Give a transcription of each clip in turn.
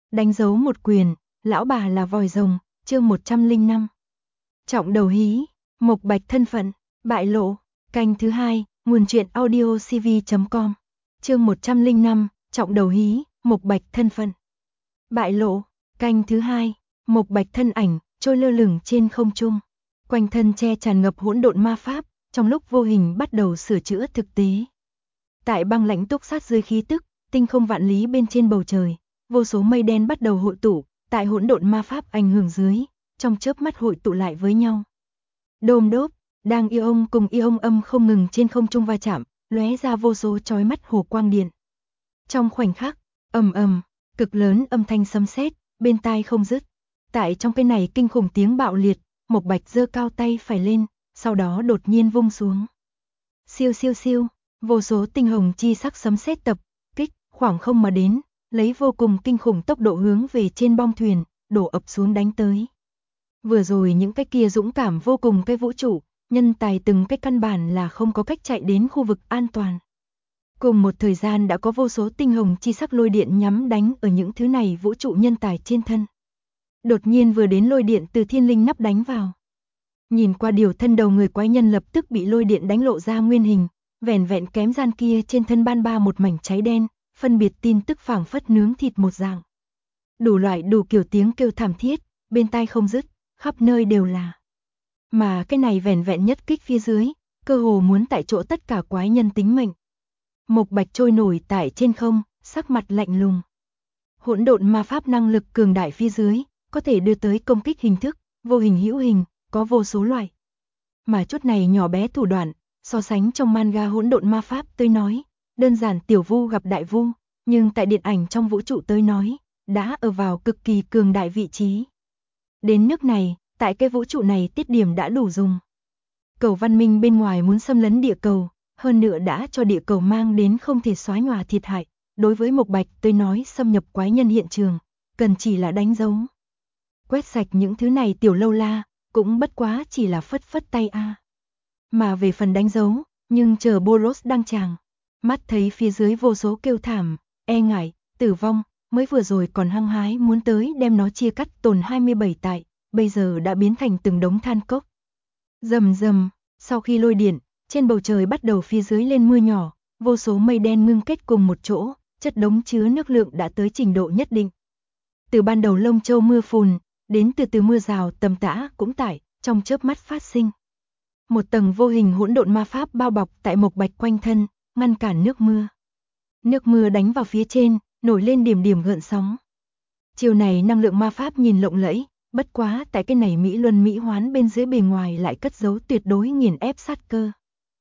Đánh dấu một quyền, lão bà là vòi rồng, chương 105. Trọng đầu hí, Mộc Bạch thân phận, bại lộ, canh thứ 2, nguồn truyện audio cv.com. Chương 105, trọng đầu hí, Mộc Bạch thân phận. Bại lộ, canh thứ 2, Mộc Bạch thân ảnh trôi lơ lửng trên không trung. Quanh thân che tràn ngập hỗn độn ma pháp, trong lúc vô hình bắt đầu sửa chữa thực tế. Tại băng lãnh túc sát dưới khí tức, tinh không vạn lý bên trên bầu trời, vô số mây đen bắt đầu hội tụ, tại hỗn độn ma pháp ảnh hưởng dưới, trong chớp mắt hội tụ lại với nhau. Đôm đốp, đang ion cùng ion âm không ngừng trên không trung va chạm, lóe ra vô số chói mắt hồ quang điện. Trong khoảnh khắc, ầm ầm, cực lớn âm thanh sấm sét bên tai không dứt. Tại trong cái này kinh khủng tiếng bạo liệt, Mộc Bạch giơ cao tay phải lên, sau đó đột nhiên vung xuống. Siêu siêu siêu, vô số tinh hồng chi sắc sấm sét tập kích, khoảng không mà đến, lấy vô cùng kinh khủng tốc độ hướng về trên bong thuyền, đổ ập xuống đánh tới. Vừa rồi những cái kia dũng cảm vô cùng cái vũ trụ, nhân tài từng cái căn bản là không có cách chạy đến khu vực an toàn. Cùng một thời gian đã có vô số tinh hồng chi sắc lôi điện nhắm đánh ở những thứ này vũ trụ nhân tài trên thân. Đột nhiên vừa đến lôi điện từ thiên linh nắp đánh vào. Nhìn qua điều thân đầu người quái nhân lập tức bị lôi điện đánh lộ ra nguyên hình, vẻn vẹn kém gian kia trên thân ban ba một mảnh cháy đen, phân biệt tin tức phảng phất nướng thịt một dạng. Đủ loại đủ kiểu tiếng kêu thảm thiết, bên tai không dứt, khắp nơi đều là. Mà cái này vẻn vẹn nhất kích phía dưới, cơ hồ muốn tại chỗ tất cả quái nhân tính mệnh. Mộc Bạch trôi nổi tại trên không, sắc mặt lạnh lùng. Hỗn độn ma pháp năng lực cường đại phía dưới, có thể đưa tới công kích hình thức, vô hình hữu hình, có vô số loại. Mà chút này nhỏ bé thủ đoạn, so sánh trong manga hỗn độn ma pháp tới nói, đơn giản tiểu vu gặp đại vu, nhưng tại điện ảnh trong vũ trụ tới nói, đã ở vào cực kỳ cường đại vị trí. Đến nước này, tại cái vũ trụ này tiết điểm đã đủ dùng. Cầu văn minh bên ngoài muốn xâm lấn địa cầu, hơn nữa đã cho địa cầu mang đến không thể xóa nhòa thiệt hại. Đối với Mộc Bạch tôi nói xâm nhập quái nhân hiện trường, cần chỉ là đánh dấu. Quét sạch những thứ này tiểu lâu la, cũng bất quá chỉ là phất phất tay a. Mà về phần đánh dấu, nhưng chờ Boros đăng tràng, mắt thấy phía dưới vô số kêu thảm, e ngại, tử vong, mới vừa rồi còn hăng hái muốn tới đem nó chia cắt tồn 27 tại, bây giờ đã biến thành từng đống than cốc. Rầm rầm, sau khi lôi điện, trên bầu trời bắt đầu phía dưới lên mưa nhỏ, vô số mây đen ngưng kết cùng một chỗ, chất đống chứa nước lượng đã tới trình độ nhất định. Từ ban đầu lông châu mưa phùn, đến từ từ mưa rào tầm tã cũng tại, trong chớp mắt phát sinh. Một tầng vô hình hỗn độn ma pháp bao bọc tại Mộc Bạch quanh thân, ngăn cản nước mưa. Nước mưa đánh vào phía trên, nổi lên điểm điểm gợn sóng. Chiều này năng lượng ma pháp nhìn lộng lẫy, bất quá tại cái này mỹ luân mỹ hoán bên dưới bề ngoài lại cất giấu tuyệt đối nghiền ép sát cơ.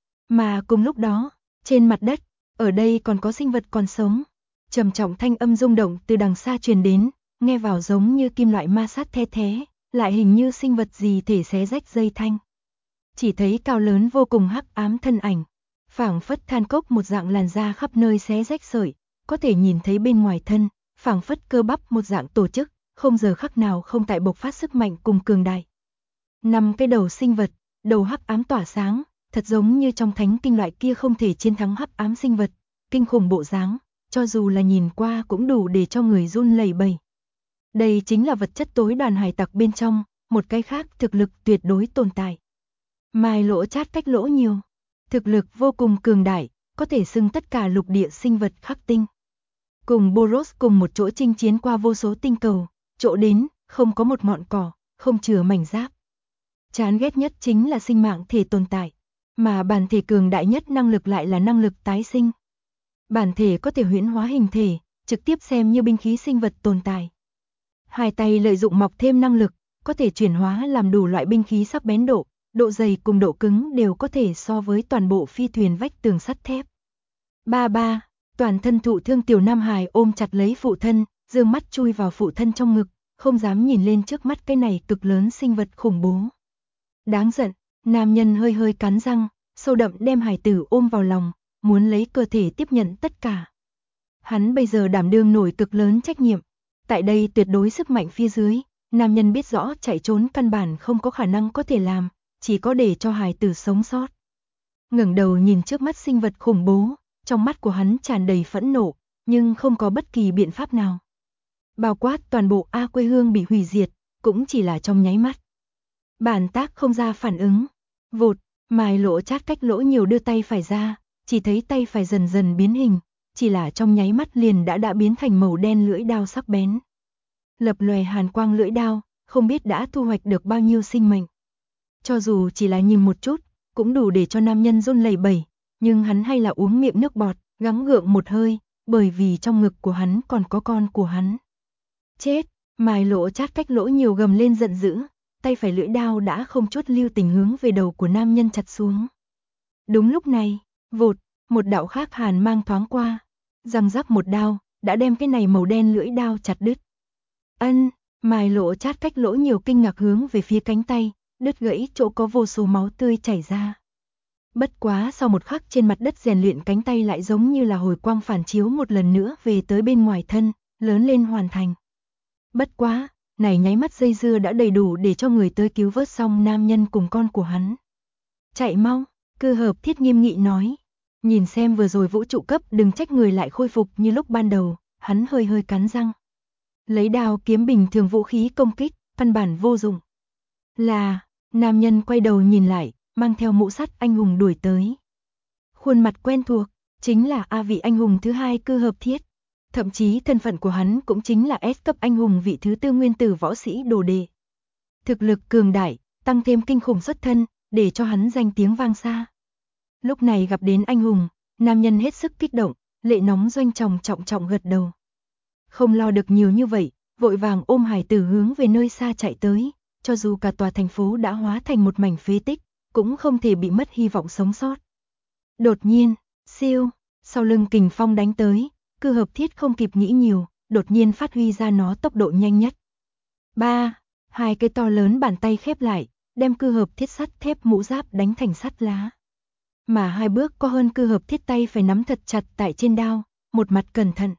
Mà cùng lúc đó, trên mặt đất, ở đây còn có sinh vật còn sống. Trầm trọng thanh âm rung động từ đằng xa truyền đến, nghe vào giống như kim loại ma sát the thé, lại hình như sinh vật gì thể xé rách dây thanh. Chỉ thấy cao lớn vô cùng hắc ám thân ảnh, phảng phất than cốc một dạng làn da khắp nơi xé rách sợi, có thể nhìn thấy bên ngoài thân, phảng phất cơ bắp một dạng tổ chức, không giờ khắc nào không tại bộc phát sức mạnh cùng cường đại. 5 cái đầu sinh vật, đầu hắc ám tỏa sáng, thật giống như trong thánh kinh loại kia không thể chiến thắng hắc ám sinh vật, kinh khủng bộ dáng, cho dù là nhìn qua cũng đủ để cho người run lẩy bẩy. Đây chính là vật chất tối đoàn hải tặc bên trong, một cái khác thực lực tuyệt đối tồn tại. Mai lỗ chát cách lỗ nhiều, thực lực vô cùng cường đại, có thể xưng tất cả lục địa sinh vật khắc tinh. Cùng Boros cùng một chỗ chinh chiến qua vô số tinh cầu, chỗ đến, không có một ngọn cỏ, không chừa mảnh giáp. Chán ghét nhất chính là sinh mạng thể tồn tại, mà bản thể cường đại nhất năng lực lại là năng lực tái sinh. Bản thể có thể huyễn hóa hình thể, trực tiếp xem như binh khí sinh vật tồn tại. Hai tay lợi dụng mọc thêm năng lực, có thể chuyển hóa làm đủ loại binh khí sắc bén độ dày cùng độ cứng đều có thể so với toàn bộ phi thuyền vách tường sắt thép. Ba, toàn thân thụ thương tiểu Nam Hải ôm chặt lấy phụ thân, dương mắt chui vào phụ thân trong ngực, không dám nhìn lên trước mắt cái này cực lớn sinh vật khủng bố. Đáng giận, nam nhân hơi hơi cắn răng, sâu đậm đem hải tử ôm vào lòng, muốn lấy cơ thể tiếp nhận tất cả. Hắn bây giờ đảm đương nổi cực lớn trách nhiệm, tại đây tuyệt đối sức mạnh phía dưới, nam nhân biết rõ chạy trốn căn bản không có khả năng có thể làm, chỉ có để cho hải tử sống sót. Ngẩng đầu nhìn trước mắt sinh vật khủng bố, trong mắt của hắn tràn đầy phẫn nộ, nhưng không có bất kỳ biện pháp nào. bao quát toàn bộ A quê hương bị hủy diệt, cũng chỉ là trong nháy mắt. Bản tác không ra phản ứng, vụt, Mai Lộ Chát Cách Lỗ Nhiều đưa tay phải ra, chỉ thấy tay phải dần dần biến hình, chỉ là trong nháy mắt liền đã biến thành màu đen lưỡi đao sắc bén. Lập lòe hàn quang lưỡi đao, không biết đã thu hoạch được bao nhiêu sinh mệnh. Cho dù chỉ là nhìn một chút, cũng đủ để cho nam nhân run lẩy bẩy, nhưng hắn hay là uống miệng nước bọt, gắng gượng một hơi, bởi vì trong ngực của hắn còn có con của hắn. Chết, Mai Lộ Chát Cách Lỗ Nhiều gầm lên giận dữ, tay phải lưỡi đao đã không chút lưu tình hướng về đầu của nam nhân chặt xuống. Đúng lúc này, vụt, một đạo khác hàn mang thoáng qua, răng rắc một đao, đã đem cái này màu đen lưỡi đao chặt đứt. Ân, Mai Lộ Chát Cách Lỗ Nhiều kinh ngạc hướng về phía cánh tay, đứt gãy chỗ có vô số máu tươi chảy ra. Bất quá sau một khắc trên mặt đất rèn luyện cánh tay lại giống như là hồi quang phản chiếu một lần nữa về tới bên ngoài thân, lớn lên hoàn thành. Bất quá, này nháy mắt dây dưa đã đầy đủ để cho người tới cứu vớt xong nam nhân cùng con của hắn. Chạy mau, Cư Hợp Thiết nghiêm nghị nói. Nhìn xem vừa rồi vũ trụ cấp đừng trách người lại khôi phục như lúc ban đầu, hắn hơi hơi cắn răng. Lấy đao kiếm bình thường vũ khí công kích, căn bản vô dụng. Là, nam nhân quay đầu nhìn lại, mang theo mũ sắt anh hùng đuổi tới. Khuôn mặt quen thuộc, chính là vị anh hùng thứ hai Cư Hợp Thiết. Thậm chí thân phận của hắn cũng chính là S cấp anh hùng vị thứ tư nguyên tử võ sĩ đồ đệ. Thực lực cường đại, tăng thêm kinh khủng xuất thân, để cho hắn danh tiếng vang xa. Lúc này gặp đến anh hùng, nam nhân hết sức kích động, lệ nóng doanh trọng gật đầu. Không lo được nhiều như vậy, vội vàng ôm hải tử hướng về nơi xa chạy tới, cho dù cả tòa thành phố đã hóa thành một mảnh phế tích, cũng không thể bị mất hy vọng sống sót. Đột nhiên, siêu, sau lưng kình phong đánh tới, Cư Hợp Thiết không kịp nghĩ nhiều, đột nhiên phát huy ra nó tốc độ nhanh nhất. Hai cái to lớn bàn tay khép lại, đem Cư Hợp Thiết sắt thép mũ giáp đánh thành sắt lá. Mà hai bước có hơn Cư Hợp Thiết tay phải nắm thật chặt tại trên đao, một mặt cẩn thận.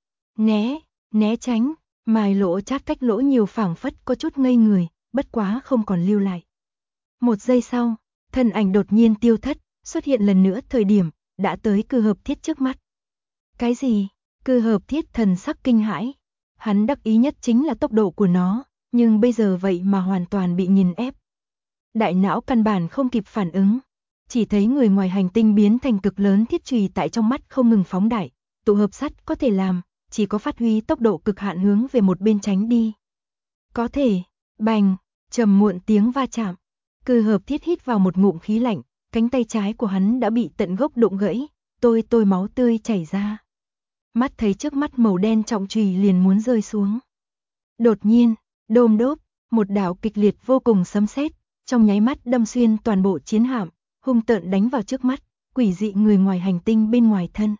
Né tránh, Mai Lộ Chát Cách Lỗ Nhiều phảng phất có chút ngây người, bất quá không còn lưu lại. Một giây sau, thân ảnh đột nhiên tiêu thất, xuất hiện lần nữa thời điểm, đã tới Cư Hợp Thiết trước mắt. Cái gì? Cư Hợp Thiết thần sắc kinh hãi. Hắn đắc ý nhất chính là tốc độ của nó, nhưng bây giờ vậy mà hoàn toàn bị nghiền ép. Đại não căn bản không kịp phản ứng. Chỉ thấy người ngoài hành tinh biến thành cực lớn thiết chùy tại trong mắt không ngừng phóng đại. Tụ hợp sắt có thể làm, chỉ có phát huy tốc độ cực hạn hướng về một bên tránh đi. Có thể, bành, trầm muộn tiếng va chạm. Cư Hợp Thiết hít vào một ngụm khí lạnh, cánh tay trái của hắn đã bị tận gốc đụng gãy, tôi máu tươi chảy ra. Mắt thấy trước mắt màu đen trọng chùy liền muốn rơi xuống. Đột nhiên, đôm đốp, một đạo kịch liệt vô cùng sấm sét, trong nháy mắt đâm xuyên toàn bộ chiến hạm, hung tợn đánh vào trước mắt, quỷ dị người ngoài hành tinh bên ngoài thân.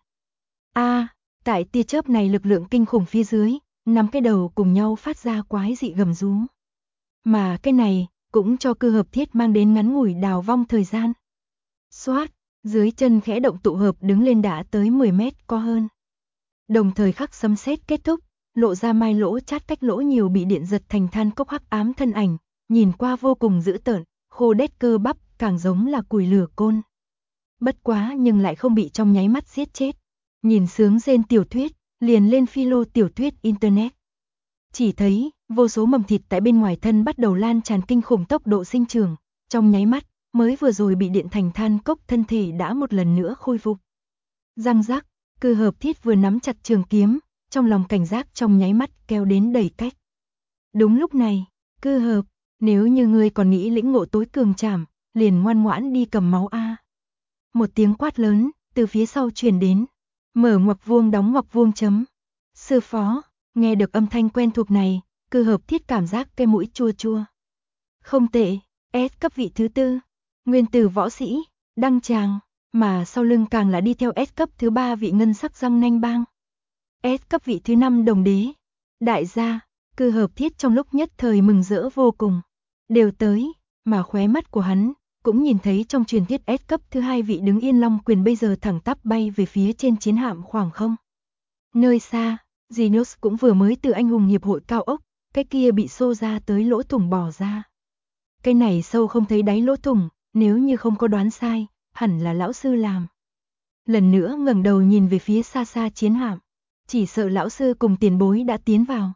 Tại tia chớp này lực lượng kinh khủng phía dưới, năm cái đầu cùng nhau phát ra quái dị gầm rú. Mà cái này, cũng cho Cư Hợp Thiết mang đến ngắn ngủi đào vong thời gian. Xoát, dưới chân khẽ động tụ hợp đứng lên đã tới 10 mét có hơn. Đồng thời khắc sấm sét kết thúc, lộ ra Mai Lộ Chát Cách Lỗ Nhiều bị điện giật thành than cốc hắc ám thân ảnh, nhìn qua vô cùng dữ tợn, khô đét cơ bắp, càng giống là củi lửa côn. Bất quá nhưng lại không bị trong nháy mắt giết chết. Nhìn sướng rên tiểu thuyết, liền lên philo tiểu thuyết internet. Chỉ thấy, vô số mầm thịt tại bên ngoài thân bắt đầu lan tràn kinh khủng tốc độ sinh trưởng, trong nháy mắt, mới vừa rồi bị điện thành than cốc thân thể đã một lần nữa khôi phục. Răng rắc, Cư Hợp Thiết vừa nắm chặt trường kiếm, trong lòng cảnh giác trong nháy mắt kéo đến đầy cách. Đúng lúc này, Cư Hợp, nếu như ngươi còn nghĩ lĩnh ngộ tối cường trảm, liền ngoan ngoãn đi cầm máu a. Một tiếng quát lớn, từ phía sau truyền đến. Mở ngoặc vuông đóng ngoặc vuông chấm. Sư phó, nghe được âm thanh quen thuộc này, Cư Hợp Thiết cảm giác cái mũi chua chua. Không tệ, S cấp vị thứ tư, nguyên tử võ sĩ, đăng tràng, mà sau lưng càng là đi theo S cấp thứ ba vị ngân sắc răng nanh bang. S cấp vị thứ năm đồng đế. Đại gia, Cư Hợp Thiết trong lúc nhất thời mừng rỡ vô cùng. Đều tới, mà khóe mắt của hắn cũng nhìn thấy trong truyền thuyết S cấp thứ hai vị đứng yên long quyền bây giờ thẳng tắp bay về phía trên chiến hạm khoảng không. Nơi xa, Genos cũng vừa mới từ anh hùng hiệp hội cao ốc, cái kia bị xô ra tới lỗ thủng bò ra. Cái này sâu không thấy đáy lỗ thủng, nếu như không có đoán sai, hẳn là lão sư làm. Lần nữa ngẩng đầu nhìn về phía xa xa chiến hạm, chỉ sợ lão sư cùng tiền bối đã tiến vào.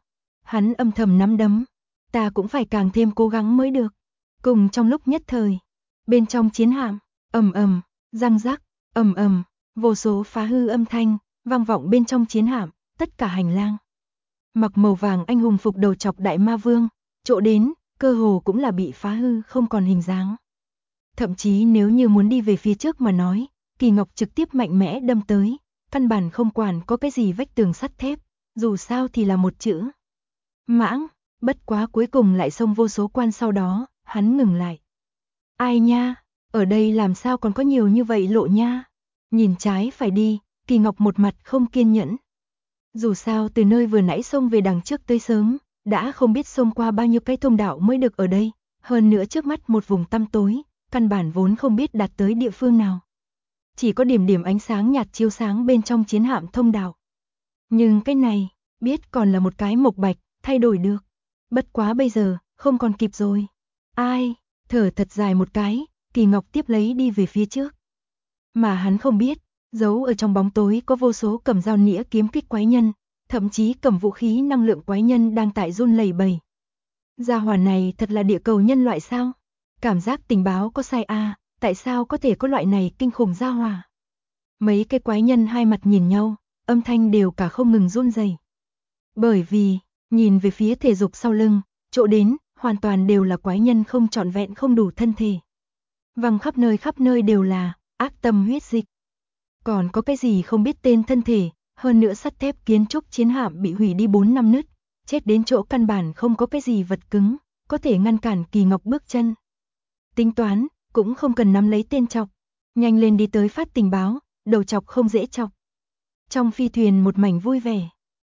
Hắn âm thầm nắm đấm. Ta cũng phải càng thêm cố gắng mới được. Cùng trong lúc nhất thời, bên trong chiến hạm, ầm ầm, răng rắc, ầm ầm, vô số phá hư âm thanh vang vọng bên trong chiến hạm, tất cả hành lang. Mặc màu vàng anh hùng phục đầu chọc đại ma vương, chỗ đến, cơ hồ cũng là bị phá hư không còn hình dáng. Thậm chí nếu như muốn đi về phía trước mà nói, Kỳ Ngọc trực tiếp mạnh mẽ đâm tới, căn bản không quản có cái gì vách tường sắt thép, dù sao thì là một chữ mãng, bất quá cuối cùng lại xông vô số quan sau đó, hắn ngừng lại. Ai nha, ở đây làm sao còn có nhiều như vậy lộ nha. Nhìn trái phải đi, Kỳ Ngọc một mặt không kiên nhẫn. Dù sao từ nơi vừa nãy xông về đằng trước tới sớm, đã không biết xông qua bao nhiêu cái thông đạo mới được ở đây, hơn nữa trước mắt một vùng tăm tối, căn bản vốn không biết đạt tới địa phương nào. Chỉ có điểm điểm ánh sáng nhạt chiếu sáng bên trong chiến hạm thông đạo. Nhưng cái này, biết còn là một cái mộc bạch, thay đổi được. Bất quá bây giờ, không còn kịp rồi. Ai, thở thật dài một cái, Kỳ Ngọc tiếp lấy đi về phía trước. Mà hắn không biết, giấu ở trong bóng tối có vô số cầm dao nĩa kiếm kích quái nhân, thậm chí cầm vũ khí năng lượng quái nhân đang tại run lẩy bẩy. Gia hỏa này thật là địa cầu nhân loại sao? Cảm giác tình báo có sai à, tại sao có thể có loại này kinh khủng gia hỏa? Mấy cái quái nhân hai mặt nhìn nhau, âm thanh đều cả không ngừng run rẩy. Bởi vì, nhìn về phía thể dục sau lưng, chỗ đến, hoàn toàn đều là quái nhân không trọn vẹn không đủ thân thể. Văng khắp nơi đều là ác tâm huyết dịch. Còn có cái gì không biết tên thân thể, hơn nữa sắt thép kiến trúc chiến hạm bị hủy đi 4 năm nứt, chết đến chỗ căn bản không có cái gì vật cứng, có thể ngăn cản Kỳ Ngọc bước chân. Tính toán, cũng không cần nắm lấy tên chọc, nhanh lên đi tới phát tình báo, đầu chọc không dễ chọc. Trong phi thuyền một mảnh vui vẻ,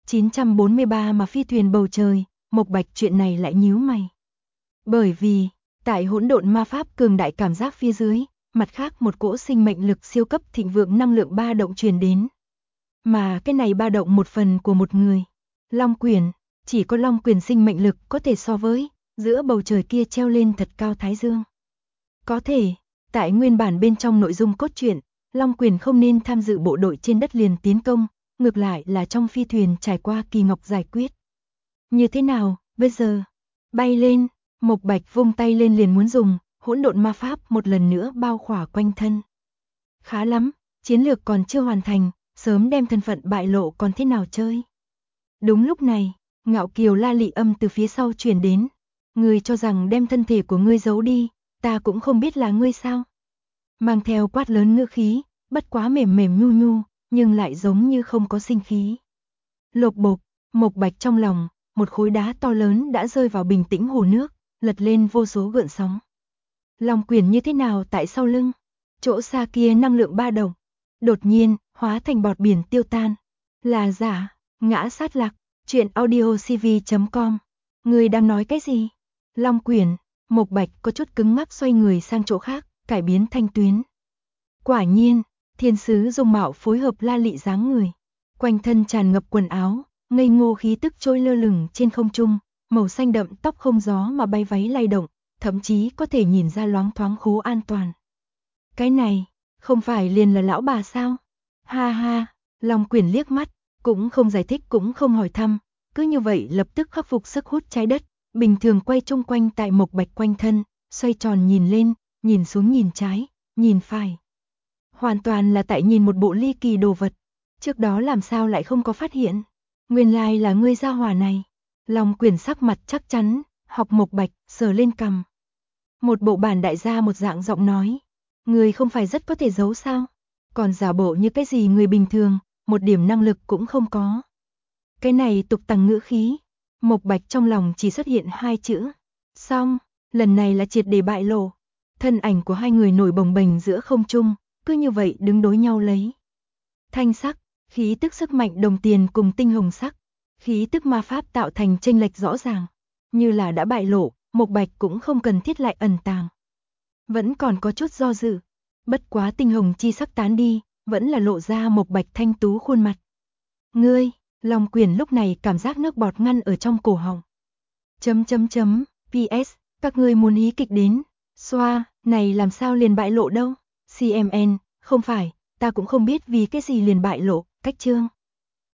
943 mà phi thuyền bầu trời, Mộc Bạch chuyện này lại nhíu mày. Bởi vì, tại hỗn độn ma pháp cường đại cảm giác phía dưới, mặt khác một cỗ sinh mệnh lực siêu cấp thịnh vượng năng lượng ba động truyền đến. Mà cái này ba động một phần của một người. Long Quyền, chỉ có Long Quyền sinh mệnh lực có thể so với, giữa bầu trời kia treo lên thật cao thái dương. Có thể, tại nguyên bản bên trong nội dung cốt truyện, Long Quyền không nên tham dự bộ đội trên đất liền tiến công, ngược lại là trong phi thuyền trải qua Kỳ Ngọc giải quyết. Như thế nào, bây giờ? Bay lên, Mộc Bạch vung tay lên liền muốn dùng hỗn độn ma pháp một lần nữa bao khỏa quanh thân. Khá lắm, chiến lược còn chưa hoàn thành, sớm đem thân phận bại lộ còn thế nào chơi. Đúng lúc này, ngạo kiều la lị âm từ phía sau truyền đến. Ngươi cho rằng đem thân thể của ngươi giấu đi, ta cũng không biết là ngươi sao. Mang theo quát lớn ngữ khí, bất quá mềm mềm nhu nhu, nhưng lại giống như không có sinh khí. Lộc bộc, Mộc Bạch trong lòng, một khối đá to lớn đã rơi vào bình tĩnh hồ nước, lật lên vô số gợn sóng. Long Quyền như thế nào tại sau lưng? Chỗ xa kia năng lượng ba động, đột nhiên hóa thành bọt biển tiêu tan. Là giả, ngã sát lạc, chuyện audiocv.com. Người đang nói cái gì? Long Quyền, Mộc Bạch có chút cứng ngắc xoay người sang chỗ khác, cải biến thanh tuyến. Quả nhiên, thiên sứ dung mạo phối hợp la lị dáng người, quanh thân tràn ngập quần áo, ngây ngô khí tức trôi lơ lửng trên không trung, màu xanh đậm tóc không gió mà bay váy lay động, thậm chí có thể nhìn ra loáng thoáng khố an toàn. Cái này, không phải liền là lão bà sao? Ha ha, Long Quyền liếc mắt, cũng không giải thích cũng không hỏi thăm, cứ như vậy lập tức khắc phục sức hút trái đất, bình thường quay chung quanh tại Mộc Bạch quanh thân, xoay tròn nhìn lên, nhìn xuống nhìn trái, nhìn phải. Hoàn toàn là tại nhìn một bộ ly kỳ đồ vật, trước đó làm sao lại không có phát hiện. Nguyên lai là ngươi gia hỏa này. Long Quyền sắc mặt chắc chắn, học Mộc Bạch, sờ lên cằm. Một bộ bản đại gia một dạng giọng nói. Ngươi không phải rất có thể giấu sao? Còn giả bộ như cái gì người bình thường, một điểm năng lực cũng không có. Cái này tục tằng ngữ khí. Mộc Bạch trong lòng chỉ xuất hiện hai chữ. Xong, lần này là triệt để bại lộ. Thân ảnh của hai người nổi bồng bềnh giữa không trung, cứ như vậy đứng đối nhau lấy. Thanh sắc, khí tức sức mạnh đồng tiền cùng tinh hồng sắc, khí tức ma pháp tạo thành chênh lệch rõ ràng, như là đã bại lộ, Mộc Bạch cũng không cần thiết lại ẩn tàng. Vẫn còn có chút do dự, bất quá tinh hồng chi sắc tán đi, vẫn là lộ ra Mộc Bạch thanh tú khuôn mặt. Ngươi, Long Quyền lúc này cảm giác nước bọt ngăn ở trong cổ họng. PS, các ngươi muốn hí kịch đến, xoa, này làm sao liền bại lộ đâu, CMN, không phải, ta cũng không biết vì cái gì liền bại lộ, cách chương.